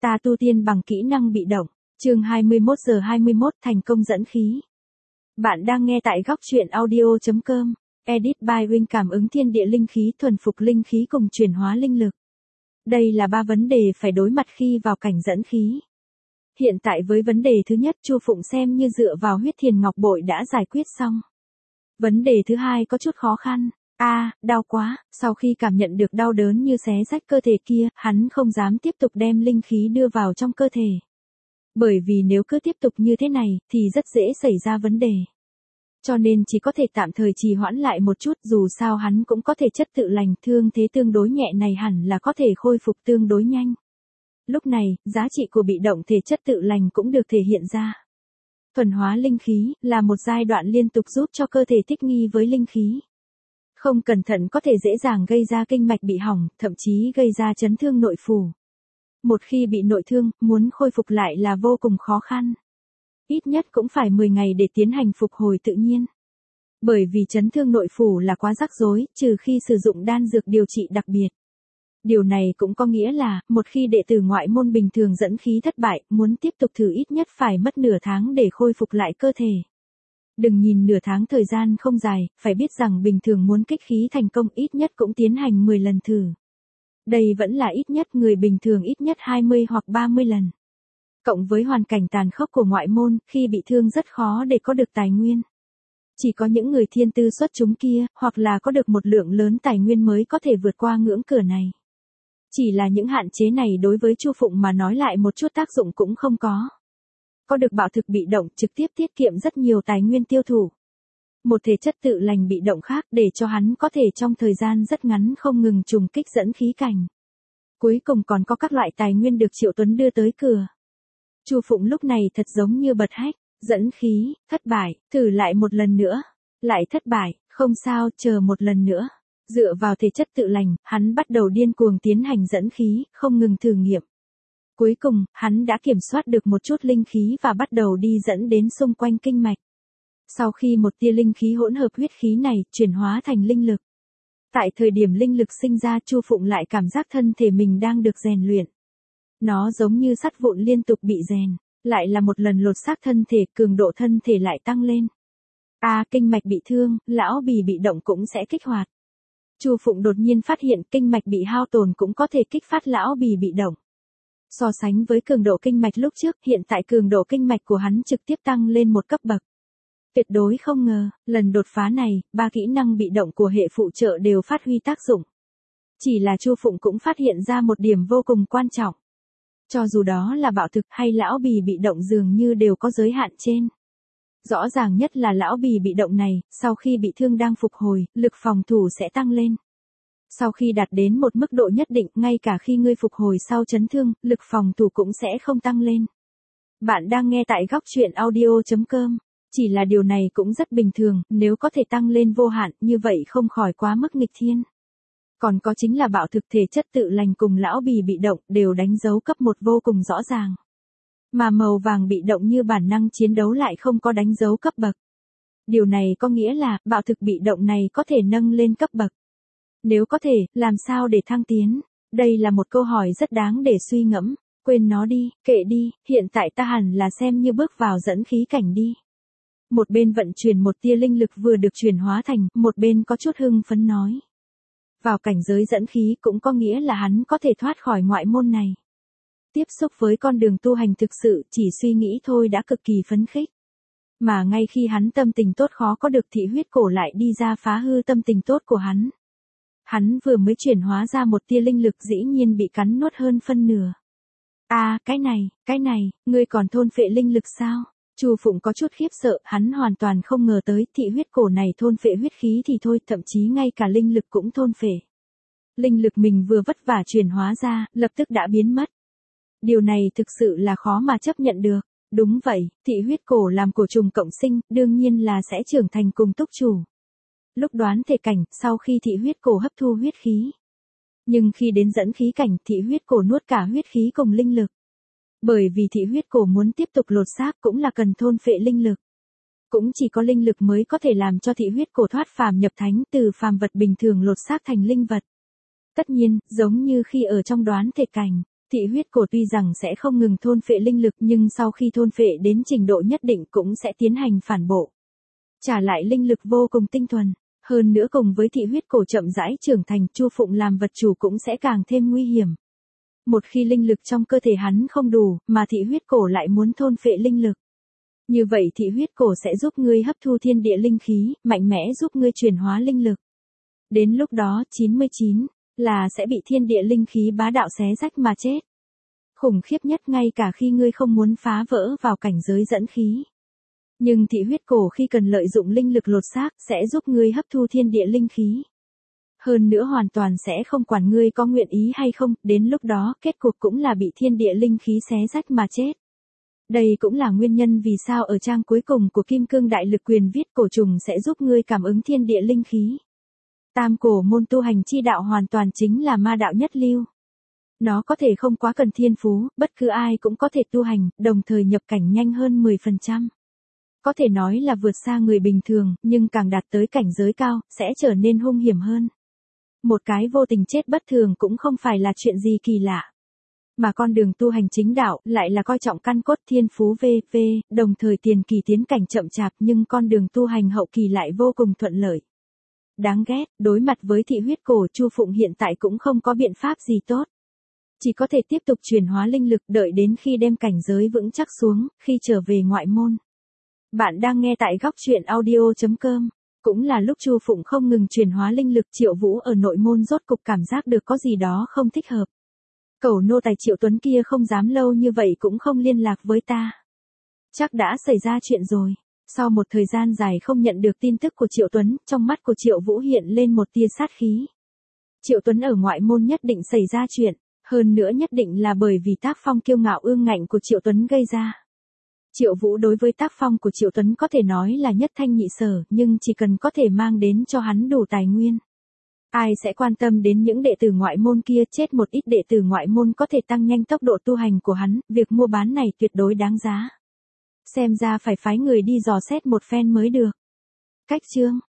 Ta tu tiên bằng kỹ năng bị động. Chương 21 giờ 21 thành công dẫn khí. Bạn đang nghe tại góc truyện audio.com. Edit by Win, cảm ứng thiên địa linh khí, thuần phục linh khí cùng chuyển hóa linh lực. Đây là 3 vấn đề phải đối mặt khi vào cảnh dẫn khí. Hiện tại với vấn đề thứ nhất, Chu Phụng xem như dựa vào huyết thiền ngọc bội đã giải quyết xong. Vấn đề thứ hai có chút khó khăn. Đau quá. Sau khi cảm nhận được đau đớn như xé rách cơ thể kia, hắn không dám tiếp tục đem linh khí đưa vào trong cơ thể. Bởi vì nếu cứ tiếp tục như thế này, thì rất dễ xảy ra vấn đề. Cho nên chỉ có thể tạm thời trì hoãn lại một chút, dù sao hắn cũng có thể chất tự lành, thương thế tương đối nhẹ này hẳn là có thể khôi phục tương đối nhanh. Lúc này, giá trị của bị động thể chất tự lành cũng được thể hiện ra. Thuần hóa linh khí là một giai đoạn liên tục giúp cho cơ thể thích nghi với linh khí. Không cẩn thận có thể dễ dàng gây ra kinh mạch bị hỏng, thậm chí gây ra chấn thương nội phủ. Một khi bị nội thương, muốn khôi phục lại là vô cùng khó khăn. Ít nhất cũng phải 10 ngày để tiến hành phục hồi tự nhiên. Bởi vì chấn thương nội phủ là quá rắc rối, trừ khi sử dụng đan dược điều trị đặc biệt. Điều này cũng có nghĩa là, một khi đệ tử ngoại môn bình thường dẫn khí thất bại, muốn tiếp tục thử ít nhất phải mất nửa tháng để khôi phục lại cơ thể. Đừng nhìn nửa tháng thời gian không dài, phải biết rằng bình thường muốn kích khí thành công ít nhất cũng tiến hành 10 lần thử. Đây vẫn là ít nhất, người bình thường ít nhất 20 hoặc 30 lần. Cộng với hoàn cảnh tàn khốc của ngoại môn, khi bị thương rất khó để có được tài nguyên. Chỉ có những người thiên tư xuất chúng kia, hoặc là có được một lượng lớn tài nguyên mới có thể vượt qua ngưỡng cửa này. Chỉ là những hạn chế này đối với Chu Phụng mà nói lại một chút tác dụng cũng không có. Có được bảo thực bị động trực tiếp tiết kiệm rất nhiều tài nguyên tiêu thụ. Một thể chất tự lành bị động khác để cho hắn có thể trong thời gian rất ngắn không ngừng trùng kích dẫn khí cảnh. Cuối cùng còn có các loại tài nguyên được Triệu Tuấn đưa tới cửa. Chu Phụng lúc này thật giống như bật hách, dẫn khí, thất bại, thử lại một lần nữa, lại thất bại, không sao, chờ một lần nữa. Dựa vào thể chất tự lành, hắn bắt đầu điên cuồng tiến hành dẫn khí, không ngừng thử nghiệm. Cuối cùng, hắn đã kiểm soát được một chút linh khí và bắt đầu đi dẫn đến xung quanh kinh mạch. Sau khi một tia linh khí hỗn hợp huyết khí này chuyển hóa thành linh lực. Tại thời điểm linh lực sinh ra, Chu Phụng lại cảm giác thân thể mình đang được rèn luyện. Nó giống như sắt vụn liên tục bị rèn, lại là một lần lột xác thân thể, cường độ thân thể lại tăng lên. Kinh mạch bị thương, lão bì bị động cũng sẽ kích hoạt. Chu Phụng đột nhiên phát hiện kinh mạch bị hao tổn cũng có thể kích phát lão bì bị động. So sánh với cường độ kinh mạch lúc trước, hiện tại cường độ kinh mạch của hắn trực tiếp tăng lên một cấp bậc. Tuyệt đối không ngờ, lần đột phá này, 3 kỹ năng bị động của hệ phụ trợ đều phát huy tác dụng. Chỉ là Chu Phụng cũng phát hiện ra một điểm vô cùng quan trọng. Cho dù đó là bạo thực hay lão bì bị động dường như đều có giới hạn trên. Rõ ràng nhất là lão bì bị động này, sau khi bị thương đang phục hồi, lực phòng thủ sẽ tăng lên. Sau khi đạt đến một mức độ nhất định, ngay cả khi ngươi phục hồi sau chấn thương, lực phòng thủ cũng sẽ không tăng lên. Bạn đang nghe tại góc truyện audio.com. Chỉ là điều này cũng rất bình thường, nếu có thể tăng lên vô hạn, như vậy không khỏi quá mức nghịch thiên. Còn có chính là bạo thực thể chất tự lành cùng lão bì bị động đều đánh dấu cấp 1 vô cùng rõ ràng. Mà màu vàng bị động như bản năng chiến đấu lại không có đánh dấu cấp bậc. Điều này có nghĩa là, bạo thực bị động này có thể nâng lên cấp bậc. Nếu có thể, làm sao để thăng tiến? Đây là một câu hỏi rất đáng để suy ngẫm. Quên nó đi, kệ đi, hiện tại ta hẳn là xem như bước vào dẫn khí cảnh đi. Một bên vận chuyển một tia linh lực vừa được chuyển hóa thành, một bên có chút hưng phấn nói. Vào cảnh giới dẫn khí cũng có nghĩa là hắn có thể thoát khỏi ngoại môn này. Tiếp xúc với con đường tu hành thực sự chỉ suy nghĩ thôi đã cực kỳ phấn khích. Mà ngay khi hắn tâm tình tốt khó có được, thị huyết cổ lại đi ra phá hư tâm tình tốt của hắn. Hắn vừa mới chuyển hóa ra một tia linh lực dĩ nhiên bị cắn nuốt hơn phân nửa. Cái này, ngươi còn thôn phệ linh lực sao? Chu Phụng có chút khiếp sợ, hắn hoàn toàn không ngờ tới thị huyết cổ này thôn phệ huyết khí thì thôi, thậm chí ngay cả linh lực cũng thôn phệ. Linh lực mình vừa vất vả chuyển hóa ra, lập tức đã biến mất. Điều này thực sự là khó mà chấp nhận được. Đúng vậy, thị huyết cổ làm cổ trùng cộng sinh, đương nhiên là sẽ trưởng thành cùng túc chủ. Lúc đoán thể cảnh, sau khi thị huyết cổ hấp thu huyết khí. Nhưng khi đến dẫn khí cảnh, thị huyết cổ nuốt cả huyết khí cùng linh lực. Bởi vì thị huyết cổ muốn tiếp tục lột xác cũng là cần thôn phệ linh lực. Cũng chỉ có linh lực mới có thể làm cho thị huyết cổ thoát phàm nhập thánh, từ phàm vật bình thường lột xác thành linh vật. Tất nhiên, giống như khi ở trong đoán thể cảnh, Thị huyết cổ tuy rằng sẽ không ngừng thôn phệ linh lực nhưng sau khi thôn phệ đến trình độ nhất định cũng sẽ tiến hành phản bộ. Trả lại linh lực vô cùng tinh thuần. Hơn nữa cùng với thị huyết cổ chậm rãi trưởng thành, Chu Phụng làm vật chủ cũng sẽ càng thêm nguy hiểm. Một khi linh lực trong cơ thể hắn không đủ, mà thị huyết cổ lại muốn thôn phệ linh lực. Như vậy thị huyết cổ sẽ giúp ngươi hấp thu thiên địa linh khí, mạnh mẽ giúp ngươi chuyển hóa linh lực. Đến lúc đó 99 là sẽ bị thiên địa linh khí bá đạo xé rách mà chết. Khủng khiếp nhất ngay cả khi ngươi không muốn phá vỡ vào cảnh giới dẫn khí. Nhưng thị huyết cổ khi cần lợi dụng linh lực lột xác sẽ giúp ngươi hấp thu thiên địa linh khí. Hơn nữa hoàn toàn sẽ không quản ngươi có nguyện ý hay không, đến lúc đó kết cục cũng là bị thiên địa linh khí xé rách mà chết. Đây cũng là nguyên nhân vì sao ở trang cuối cùng của Kim Cương Đại Lực Quyền viết cổ trùng sẽ giúp ngươi cảm ứng thiên địa linh khí. Tam cổ môn tu hành chi đạo hoàn toàn chính là ma đạo nhất lưu. Nó có thể không quá cần thiên phú, bất cứ ai cũng có thể tu hành, đồng thời nhập cảnh nhanh hơn 10%. Có thể nói là vượt xa người bình thường, nhưng càng đạt tới cảnh giới cao, sẽ trở nên hung hiểm hơn. Một cái vô tình chết bất thường cũng không phải là chuyện gì kỳ lạ. Mà con đường tu hành chính đạo lại là coi trọng căn cốt thiên phú v.v., đồng thời tiền kỳ tiến cảnh chậm chạp nhưng con đường tu hành hậu kỳ lại vô cùng thuận lợi. Đáng ghét, đối mặt với thị huyết cổ Chu Phụng hiện tại cũng không có biện pháp gì tốt. Chỉ có thể tiếp tục chuyển hóa linh lực đợi đến khi đem cảnh giới vững chắc xuống, khi trở về ngoại môn. Bạn đang nghe tại góc truyện audio.com. Cũng là lúc Chu Phụng không ngừng chuyển hóa linh lực, Triệu Vũ ở nội môn rốt cục cảm giác được có gì đó không thích hợp. Cẩu nô tài Triệu Tuấn kia không dám lâu như vậy cũng không liên lạc với ta. Chắc đã xảy ra chuyện rồi. Sau một thời gian dài không nhận được tin tức của Triệu Tuấn, trong mắt của Triệu Vũ hiện lên một tia sát khí. Triệu Tuấn ở ngoại môn nhất định xảy ra chuyện, hơn nữa nhất định là bởi vì tác phong kiêu ngạo ương ngạnh của Triệu Tuấn gây ra. Triệu Vũ đối với tác phong của Triệu Tuấn có thể nói là nhất thanh nhị sở, nhưng chỉ cần có thể mang đến cho hắn đủ tài nguyên. Ai sẽ quan tâm đến những đệ tử ngoại môn kia, chết một ít đệ tử ngoại môn có thể tăng nhanh tốc độ tu hành của hắn, việc mua bán này tuyệt đối đáng giá. Xem ra phải phái người đi dò xét một phen mới được. Cách chương